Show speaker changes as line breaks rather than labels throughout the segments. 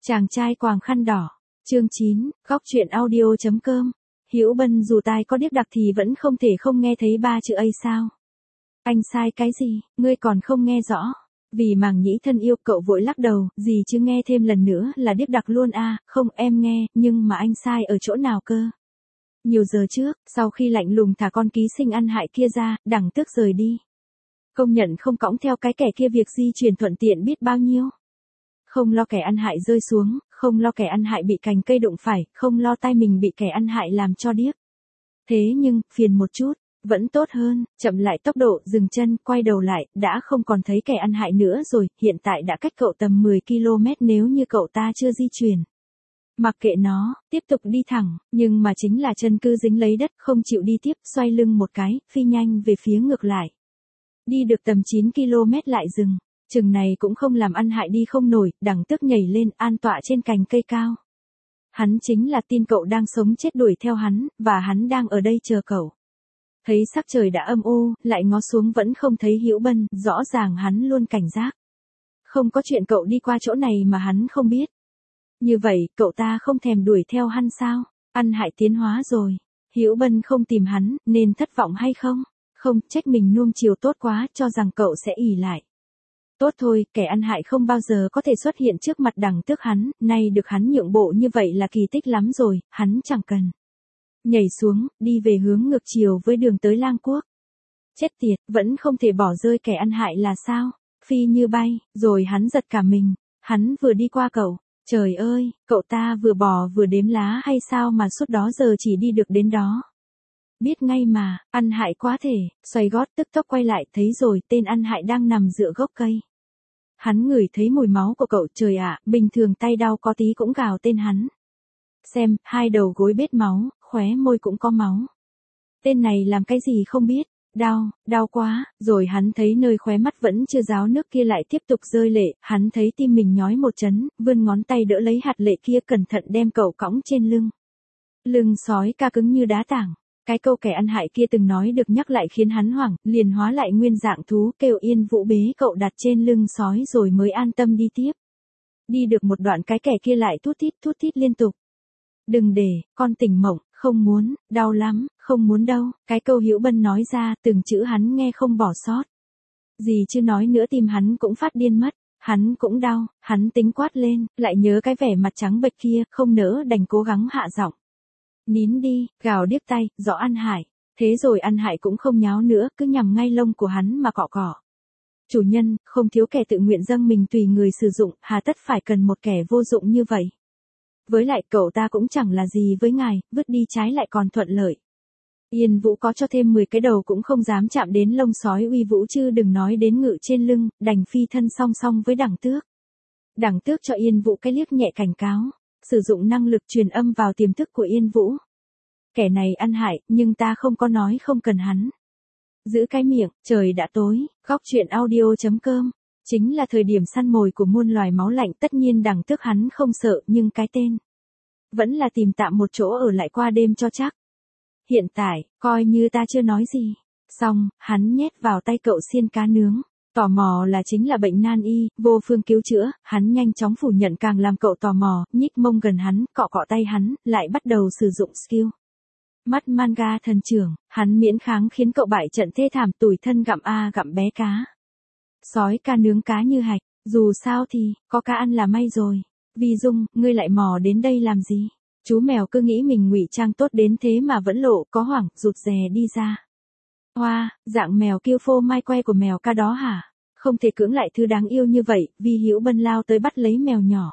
Chàng trai quàng khăn đỏ. Chương 9, góc truyện audio.com. Hữu Bân dù tai có điếc đặc thì vẫn không thể không nghe thấy ba chữ ấy sao? Anh sai cái gì, ngươi còn không nghe rõ? Vì màng nhĩ thân yêu cậu vội lắc đầu, gì chứ nghe thêm lần nữa là điếc đặc luôn à, không em nghe, nhưng mà anh sai ở chỗ nào cơ? Nhiều giờ trước, sau khi lạnh lùng thả con ký sinh ăn hại kia ra, Đằng Tước rời đi. Công nhận không cõng theo cái kẻ kia việc di chuyển thuận tiện biết bao nhiêu. Không lo kẻ ăn hại rơi xuống, không lo kẻ ăn hại bị cành cây đụng phải, không lo tai mình bị kẻ ăn hại làm cho điếc. Thế nhưng, phiền một chút, vẫn tốt hơn, chậm lại tốc độ, dừng chân, quay đầu lại, đã không còn thấy kẻ ăn hại nữa rồi, hiện tại đã cách cậu tầm 10 km nếu như cậu ta chưa di chuyển. Mặc kệ nó, tiếp tục đi thẳng, nhưng mà chính là chân cứ dính lấy đất, không chịu đi tiếp, xoay lưng một cái, phi nhanh về phía ngược lại. Đi được tầm 9 km lại dừng. Chừng này cũng không làm ăn hại đi không nổi, Đằng Tước nhảy lên, an tọa trên cành cây cao. Hắn chính là tin cậu đang sống chết đuổi theo hắn, và hắn đang ở đây chờ cậu. Thấy sắc trời đã âm u, lại ngó xuống vẫn không thấy Hữu Bân, rõ ràng hắn luôn cảnh giác. Không có chuyện cậu đi qua chỗ này mà hắn không biết. Như vậy, cậu ta không thèm đuổi theo hắn sao? Ăn hại tiến hóa rồi. Hữu Bân không tìm hắn, nên thất vọng hay không? Không, trách mình nuông chiều tốt quá, cho rằng cậu sẽ ỷ lại. Tốt thôi, kẻ ăn hại không bao giờ có thể xuất hiện trước mặt Đằng Tước hắn, nay được hắn nhượng bộ như vậy là kỳ tích lắm rồi, hắn chẳng cần. Nhảy xuống, đi về hướng ngược chiều với đường tới Lang Quốc. Chết tiệt, vẫn không thể bỏ rơi kẻ ăn hại là sao? Phi như bay, rồi hắn giật cả mình, hắn vừa đi qua cậu. Trời ơi, cậu ta vừa bò vừa đếm lá hay sao mà suốt đó giờ chỉ đi được đến đó. Biết ngay mà, ăn hại quá thể, xoay gót tức tốc quay lại, thấy rồi, tên ăn hại đang nằm dựa gốc cây. Hắn ngửi thấy mùi máu của cậu, trời ạ, bình thường tay đau có tí cũng gào tên hắn. Xem, hai đầu gối bết máu, khóe môi cũng có máu. Tên này làm cái gì không biết, đau quá, rồi hắn thấy nơi khóe mắt vẫn chưa ráo nước kia lại tiếp tục rơi lệ, hắn thấy tim mình nhói một chấn, vươn ngón tay đỡ lấy hạt lệ kia cẩn thận đem cậu cõng trên lưng. Lưng sói ca cứng như đá tảng. Cái câu kẻ ăn hại kia từng nói được nhắc lại khiến hắn hoảng, liền hóa lại nguyên dạng thú, kêu Yên Vũ bế cậu đặt trên lưng sói rồi mới an tâm đi tiếp. Đi được một đoạn cái kẻ kia lại thút thít liên tục. Đừng để, con tỉnh mộng, không muốn, đau lắm, không muốn đâu, cái câu Hữu Bân nói ra, từng chữ hắn nghe không bỏ sót. Gì chứ nói nữa tim hắn cũng phát điên mất, hắn cũng đau, hắn tính quát lên, lại nhớ cái vẻ mặt trắng bệch kia, không nỡ đành cố gắng hạ giọng. Nín đi, gào điếc tay, rõ ăn hại. Thế rồi ăn hại cũng không nháo nữa, cứ nhằm ngay lông của hắn mà cọ cọ. Chủ nhân, không thiếu kẻ tự nguyện dâng mình tùy người sử dụng, hà tất phải cần một kẻ vô dụng như vậy. Với lại cậu ta cũng chẳng là gì với ngài, vứt đi trái lại còn thuận lợi. Yên Vũ có cho thêm 10 cái đầu cũng không dám chạm đến lông sói uy vũ chứ đừng nói đến ngự trên lưng, đành phi thân song song với Đằng Tước. Đằng Tước cho Yên Vũ cái liếc nhẹ cảnh cáo. Sử dụng năng lực truyền âm vào tiềm thức của Yên Vũ. Kẻ này ăn hại, nhưng ta không có nói không cần hắn. Giữ cái miệng, trời đã tối, góc truyện audio.com. Chính là thời điểm săn mồi của muôn loài máu lạnh, tất nhiên Đằng Tước hắn không sợ, nhưng cái tên. Vẫn là tìm tạm một chỗ ở lại qua đêm cho chắc. Hiện tại, coi như ta chưa nói gì. Xong, hắn nhét vào tay cậu xiên cá nướng. Tò mò là chính là bệnh nan y, vô phương cứu chữa, hắn nhanh chóng phủ nhận càng làm cậu tò mò, nhích mông gần hắn, cọ cọ tay hắn, lại bắt đầu sử dụng skill. Mắt manga thần trưởng, hắn miễn kháng khiến cậu bại trận thê thảm tủi thân gặm bé cá. Sói ca nướng cá như hạch, dù sao thì, có cá ăn là may rồi. Vi Dung, ngươi lại mò đến đây làm gì? Chú mèo cứ nghĩ mình ngụy trang tốt đến thế mà vẫn lộ, có hoảng, rụt rè đi ra. Hoa, dạng mèo kiêu phô mai que của mèo ca đó hả? Không thể cưỡng lại thứ đáng yêu như vậy, vì Hữu Bân lao tới bắt lấy mèo nhỏ.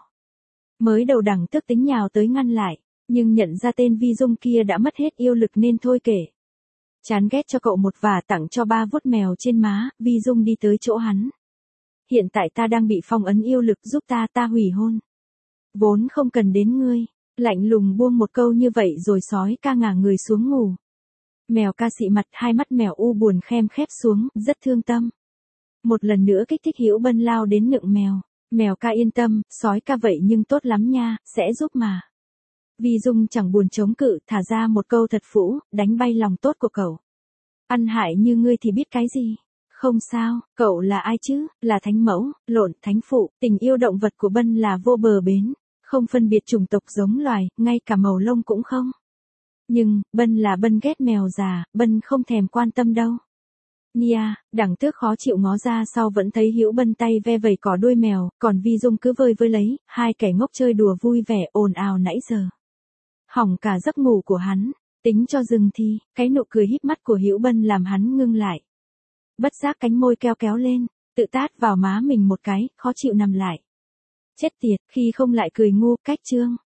Mới đầu Đằng Tước tính nhào tới ngăn lại, nhưng nhận ra tên Vi Dung kia đã mất hết yêu lực nên thôi kể. Chán ghét cho cậu một và tặng cho 3 vuốt mèo trên má, Vi Dung đi tới chỗ hắn. Hiện tại ta đang bị phong ấn yêu lực, giúp ta hủy hôn. Vốn không cần đến ngươi, lạnh lùng buông một câu như vậy rồi sói ca ngả người xuống ngủ. Mèo ca xị mặt, hai mắt mèo u buồn khem khép xuống, rất thương tâm. Một lần nữa kích thích Hữu Bân lao đến nựng mèo. Mèo ca yên tâm, sói ca vậy nhưng tốt lắm nha, sẽ giúp mà. Vi Dung chẳng buồn chống cự, thả ra một câu thật phũ, đánh bay lòng tốt của cậu. Ăn hại như ngươi thì biết cái gì? Không sao, cậu là ai chứ? Là thánh mẫu, thánh phụ, tình yêu động vật của Bân là vô bờ bến. không phân biệt chủng tộc giống loài, ngay cả màu lông cũng không. Nhưng, Bân là Bân ghét mèo già, Bân không thèm quan tâm đâu. Nia, đẳng tước khó chịu ngó ra sau vẫn thấy Hữu Bân tay ve vẩy cỏ đuôi mèo, còn Vi Dung cứ vơi vơi lấy, hai kẻ ngốc chơi đùa vui vẻ ồn ào nãy giờ. Hỏng cả giấc ngủ của hắn, tính cho dừng thì, cái nụ cười híp mắt của Hữu Bân làm hắn ngưng lại. Bất giác cánh môi keo kéo lên, tự tát vào má mình một cái, khó chịu nằm lại. Chết tiệt, khi không lại cười ngu, cách trương.